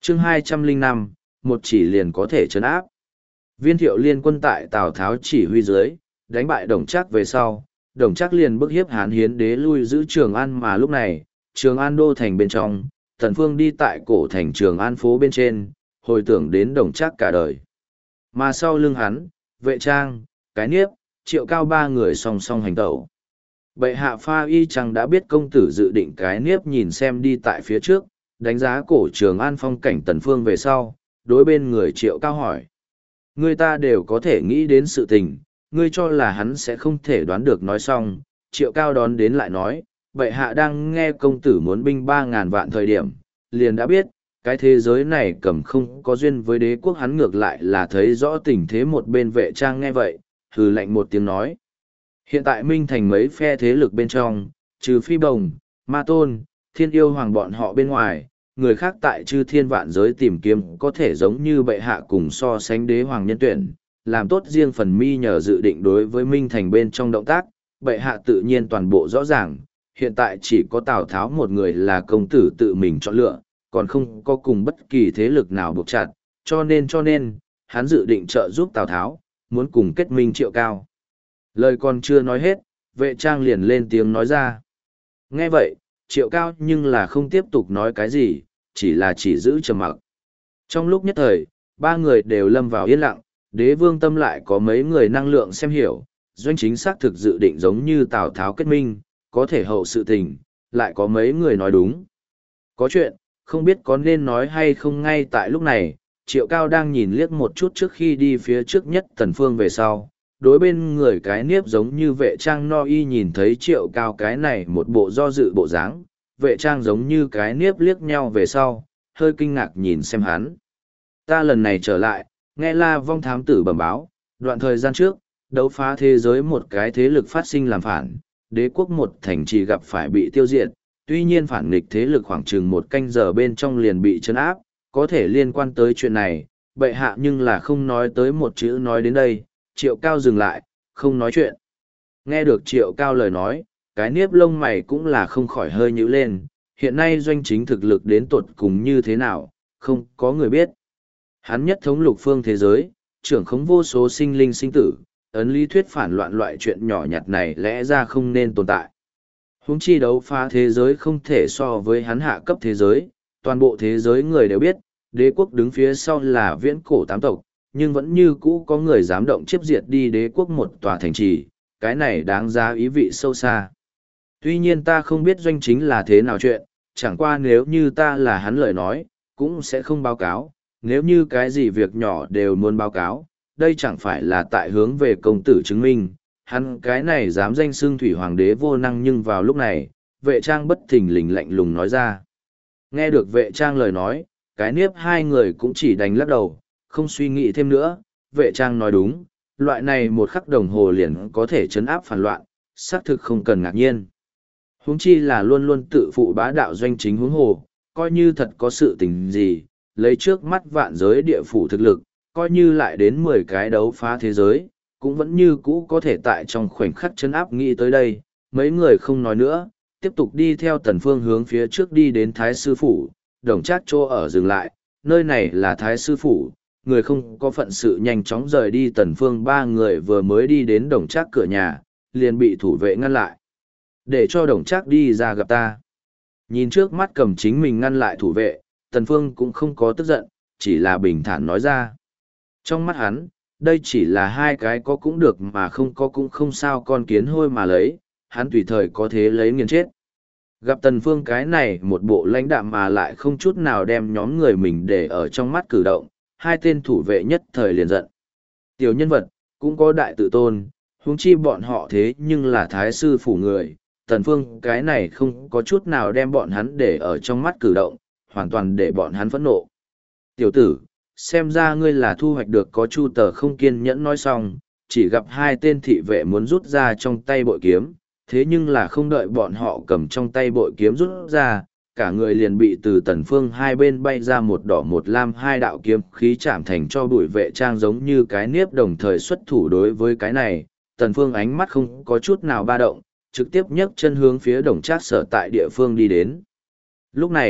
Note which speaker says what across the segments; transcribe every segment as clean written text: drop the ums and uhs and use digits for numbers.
Speaker 1: chương 205, một chỉ liền có thể trấn áp. Viên Thiệu liên quân tại Tào Tháo chỉ huy dưới, đánh bại Đồng Trác về sau, Đồng Trác liền bức hiếp Hán Hiến đế lui giữ Trường An, mà lúc này, Trường An đô thành bên trong, Tần Phương đi tại cổ thành Trường An phố bên trên, hồi tưởng đến Đồng Trác cả đời. Mà sau lưng hắn, Vệ Trang, Cái Niếp, Triệu Cao ba người song song hành tẩu. Bệ hạ Pha Y chẳng đã biết công tử dự định Cái Niếp nhìn xem đi tại phía trước, đánh giá cổ Trường An phong cảnh Tần Phương về sau, đối bên người Triệu Cao hỏi. Người ta đều có thể nghĩ đến sự tình, ngươi cho là hắn sẽ không thể đoán được. Nói xong, Triệu Cao đón đến lại nói, bệ hạ đang nghe công tử muốn binh 3.000 vạn thời điểm, liền đã biết, cái thế giới này cầm không có duyên với đế quốc. Hắn ngược lại là thấy rõ tình thế. Một bên Vệ Trang nghe vậy, hừ lạnh một tiếng nói. Hiện tại Minh Thành mấy phe thế lực bên trong, trừ Phi Bồng, Ma Tôn, Thiên Yêu Hoàng bọn họ bên ngoài, người khác tại chư thiên vạn giới tìm kiếm có thể giống như bệ hạ cùng so sánh đế hoàng nhân tuyển, làm tốt riêng phần mi nhờ dự định đối với Minh Thành bên trong động tác, bệ hạ tự nhiên toàn bộ rõ ràng, hiện tại chỉ có Tào Tháo một người là công tử tự mình chọn lựa, còn không có cùng bất kỳ thế lực nào buộc chặt, cho nên, hắn dự định trợ giúp Tào Tháo, muốn cùng kết minh Triệu Cao. Lời còn chưa nói hết, Vệ Trang liền lên tiếng nói ra. Nghe vậy, Triệu Cao nhưng là không tiếp tục nói cái gì, chỉ giữ trầm mặc. Trong lúc nhất thời, ba người đều lâm vào yên lặng, Đế Vương tâm lại có mấy người năng lượng xem hiểu, Doanh Chính xác thực dự định giống như Tào Tháo kết minh, có thể hậu sự tình, lại có mấy người nói đúng. Có chuyện, không biết có nên nói hay không. Ngay tại lúc này, Triệu Cao đang nhìn liếc một chút trước khi đi phía trước nhất Tần Phương về sau, đối bên người Cái Niếp giống như Vệ Trang no y nhìn thấy Triệu Cao cái này một bộ do dự bộ dáng, Vệ Trang giống như Cái Niếp liếc nhau về sau, hơi kinh ngạc nhìn xem hắn. Ta lần này trở lại, nghe La Vong thám tử bẩm báo, đoạn thời gian trước, đấu phá thế giới một cái thế lực phát sinh làm phản, đế quốc một thành trì gặp phải bị tiêu diệt, tuy nhiên phản nghịch thế lực khoảng chừng một canh giờ bên trong liền bị trấn áp, có thể liên quan tới chuyện này, bệ hạ nhưng là không nói tới một chữ. Nói đến đây, Triệu Cao dừng lại, không nói chuyện. Nghe được Triệu Cao lời nói, Cái Niếp lông mày cũng là không khỏi hơi nhíu lên, hiện nay Doanh Chính thực lực đến tột cùng như thế nào, không có người biết. Hắn nhất thống lục phương thế giới, trưởng khống vô số sinh linh sinh tử, ấn lý thuyết phản loạn loại chuyện nhỏ nhặt này lẽ ra không nên tồn tại. Huống chi đấu phá thế giới không thể so với hắn hạ cấp thế giới, toàn bộ thế giới người đều biết, đế quốc đứng phía sau là viễn cổ tám tộc, nhưng vẫn như cũ có người dám động chiếp diệt đi đế quốc một tòa thành trì, cái này đáng giá ý vị sâu xa. Tuy nhiên ta không biết Doanh Chính là thế nào chuyện, chẳng qua nếu như ta là hắn lời nói, cũng sẽ không báo cáo, nếu như cái gì việc nhỏ đều muốn báo cáo, đây chẳng phải là tại hướng về công tử chứng minh, hắn cái này dám danh xưng thủy hoàng đế vô năng. Nhưng vào lúc này, Vệ Trang bất thình lình lạnh lùng nói ra. Nghe được Vệ Trang lời nói, Cái Niếp hai người cũng chỉ đành lắc đầu, không suy nghĩ thêm nữa. Vệ Trang nói đúng, loại này một khắc đồng hồ liền có thể chấn áp phản loạn, xác thực không cần ngạc nhiên. Huống chi là luôn luôn tự phụ bá đạo Doanh Chính huống hồ, coi như thật có sự tình gì, lấy trước mắt vạn giới địa phủ thực lực, coi như lại đến 10 cái đấu phá thế giới, cũng vẫn như cũ có thể tại trong khoảnh khắc chấn áp. Nghĩ tới đây, mấy người không nói nữa, tiếp tục đi theo Tần Phương hướng phía trước đi đến Thái Sư Phủ. Đồng Trác chỗ ở dừng lại, nơi này là Thái Sư Phủ, người không có phận sự nhanh chóng rời đi. Tần Phương ba người vừa mới đi đến Đồng Trác cửa nhà, liền bị thủ vệ ngăn lại. Để cho Đồng Trác đi ra gặp ta. Nhìn trước mắt cầm chính mình ngăn lại thủ vệ, Tần Phương cũng không có tức giận, chỉ là bình thản nói ra. Trong mắt hắn, đây chỉ là hai cái có cũng được mà không có cũng không sao con kiến hôi mà lấy, hắn tùy thời có thế lấy nghiền chết. Gặp Tần Phương cái này một bộ lãnh đạm mà lại không chút nào đem nhóm người mình để ở trong mắt cử động, hai tên thủ vệ nhất thời liền giận. Tiểu nhân vật, cũng có đại tự tôn, huống chi bọn họ thế nhưng là Thái Sư Phủ người, Tần Phương cái này không có chút nào đem bọn hắn để ở trong mắt cử động, hoàn toàn để bọn hắn phẫn nộ. Tiểu tử, xem ra ngươi là thu hoạch được có Chu Tờ không kiên nhẫn. Nói xong, chỉ gặp hai tên thị vệ muốn rút ra trong tay bội kiếm, thế nhưng là không đợi bọn họ cầm trong tay bội kiếm rút ra, cả người liền bị từ Tần Phương hai bên bay ra một đỏ một lam hai đạo kiếm khí chạm thành cho bụi. Vệ Trang giống như Cái Niếp đồng thời xuất thủ đối với cái này, Tần Phương ánh mắt không có chút nào ba động, trực tiếp nhấc chân hướng phía Đồng Trác sở tại địa phương đi đến. Lúc này,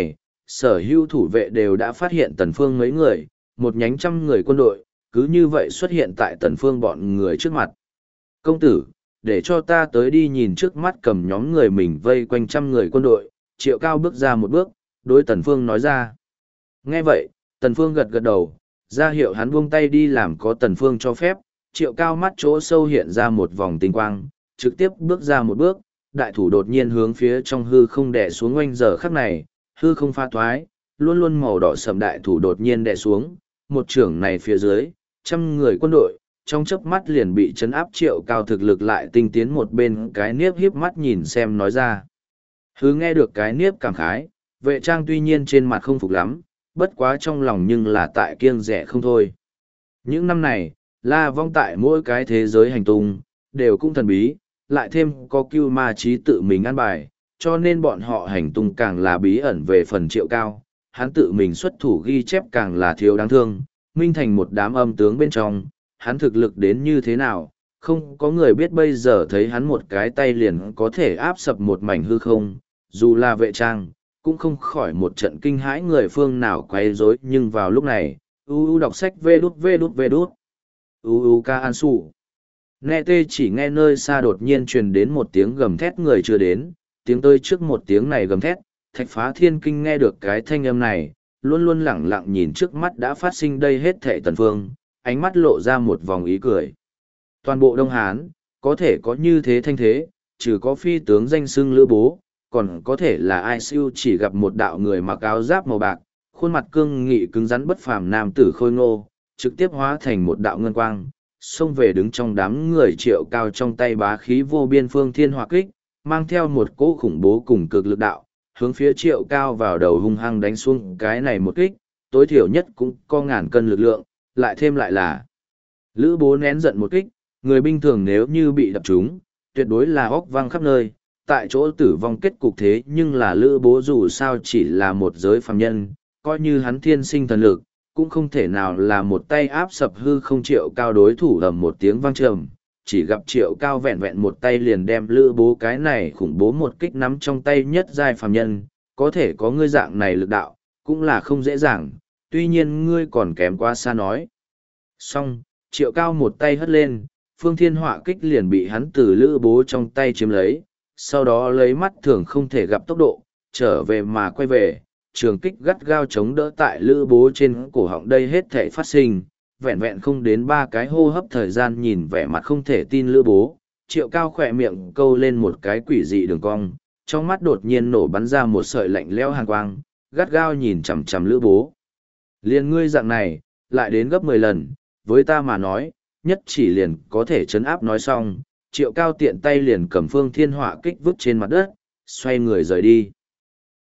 Speaker 1: sở hữu thủ vệ đều đã phát hiện Tần Phương mấy người, một nhánh trăm người quân đội, cứ như vậy xuất hiện tại Tần Phương bọn người trước mặt. Công tử, để cho ta tới đi. Nhìn trước mắt cầm nhóm người mình vây quanh trăm người quân đội, Triệu Cao bước ra một bước, đối Tần Phương nói ra. Nghe vậy, Tần Phương gật gật đầu, ra hiệu hắn buông tay đi làm có Tần Phương cho phép. Triệu Cao mắt chỗ sâu hiện ra một vòng tinh quang, trực tiếp bước ra một bước, đại thủ đột nhiên hướng phía trong hư không đè xuống. Oanh, giờ khắc này, hư không pha thoái, luôn luôn màu đỏ sẫm đại thủ đột nhiên đè xuống, một chưởng này phía dưới, trăm người quân đội, trong chớp mắt liền bị chấn áp. Triệu Cao thực lực lại tinh tiến một bên, cái niếp hiếp mắt nhìn xem nói ra. Hứ nghe được cái niếp cảm khái, Vệ Trang tuy nhiên trên mặt không phục lắm, bất quá trong lòng nhưng là tại kiêng rẻ không thôi. Những năm này, La Vong tại mỗi cái thế giới hành tung, đều cũng thần bí, lại thêm có Cưu Ma Chí tự mình ăn bài, cho nên bọn họ hành tung càng là bí ẩn. Về phần Triệu Cao, hắn tự mình xuất thủ ghi chép càng là thiếu đáng thương, minh thành một đám âm tướng bên trong, hắn thực lực đến như thế nào, không có người biết. Bây giờ thấy hắn một cái tay liền có thể áp sập một mảnh hư không, dù là Vệ Trang, cũng không khỏi một trận kinh hãi. Người phương nào quay rối. Nhưng vào lúc này, đọc sách vê đút ca an su nghe tê, chỉ nghe nơi xa đột nhiên truyền đến một tiếng gầm thét. Người chưa đến, tiếng tới trước một tiếng này gầm thét. Thạch Phá Thiên Kinh nghe được cái thanh âm này, luôn luôn lẳng lặng nhìn trước mắt đã phát sinh đây hết thệ Tần Phương, ánh mắt lộ ra một vòng ý cười. Toàn bộ Đông Hán, có thể có như thế thanh thế, trừ có phi tướng danh xưng Lữ Bố, còn có thể là ai siêu. Chỉ gặp một đạo người mặc áo giáp màu bạc, khuôn mặt cương nghị cứng rắn bất phàm nam tử khôi ngô, trực tiếp hóa thành một đạo ngân quang, xông về đứng trong đám người. Triệu Cao trong tay bá khí vô biên phương thiên hỏa kích, mang theo một cỗ khủng bố cùng cực lực đạo, hướng phía Triệu Cao vào đầu hung hăng đánh xuống. Cái này một kích, tối thiểu nhất cũng có ngàn cân lực lượng, lại thêm lại là Lữ Bố nén giận một kích, người bình thường nếu như bị đập trúng, tuyệt đối là óc văng khắp nơi, tại chỗ tử vong kết cục. Thế nhưng là Lữ Bố dù sao chỉ là một giới phàm nhân, coi như hắn thiên sinh thần lực, cũng không thể nào là một tay áp sập hư không. Triệu Cao đối thủ ầm một tiếng vang trầm, chỉ gặp Triệu Cao vẹn vẹn một tay liền đem Lữ Bố cái này khủng bố một kích nắm trong tay nhất giai phàm nhân, có thể có ngươi dạng này lực đạo, cũng là không dễ dàng, tuy nhiên ngươi còn kém quá xa nói. Xong, Triệu Cao một tay hất lên, phương thiên hỏa kích liền bị hắn từ Lữ Bố trong tay chiếm lấy, sau đó lấy mắt thường không thể gặp tốc độ, trở về mà quay về, trường kích gắt gao chống đỡ tại Lữ Bố trên cổ họng. Đây hết thể phát sinh, vẹn vẹn không đến 3 cái hô hấp thời gian. Nhìn vẻ mặt không thể tin Lữ Bố, Triệu Cao khỏe miệng câu lên một cái quỷ dị đường cong, trong mắt đột nhiên nổ bắn ra một sợi lạnh lẽo hàn quang, gắt gao nhìn chằm chằm Lữ Bố. Liên ngươi dạng này, lại đến gấp 10 lần, với ta mà nói, nhất chỉ liền có thể chấn áp. Nói xong, Triệu Cao tiện tay liền cầm phương thiên hỏa kích vứt trên mặt đất, xoay người rời đi.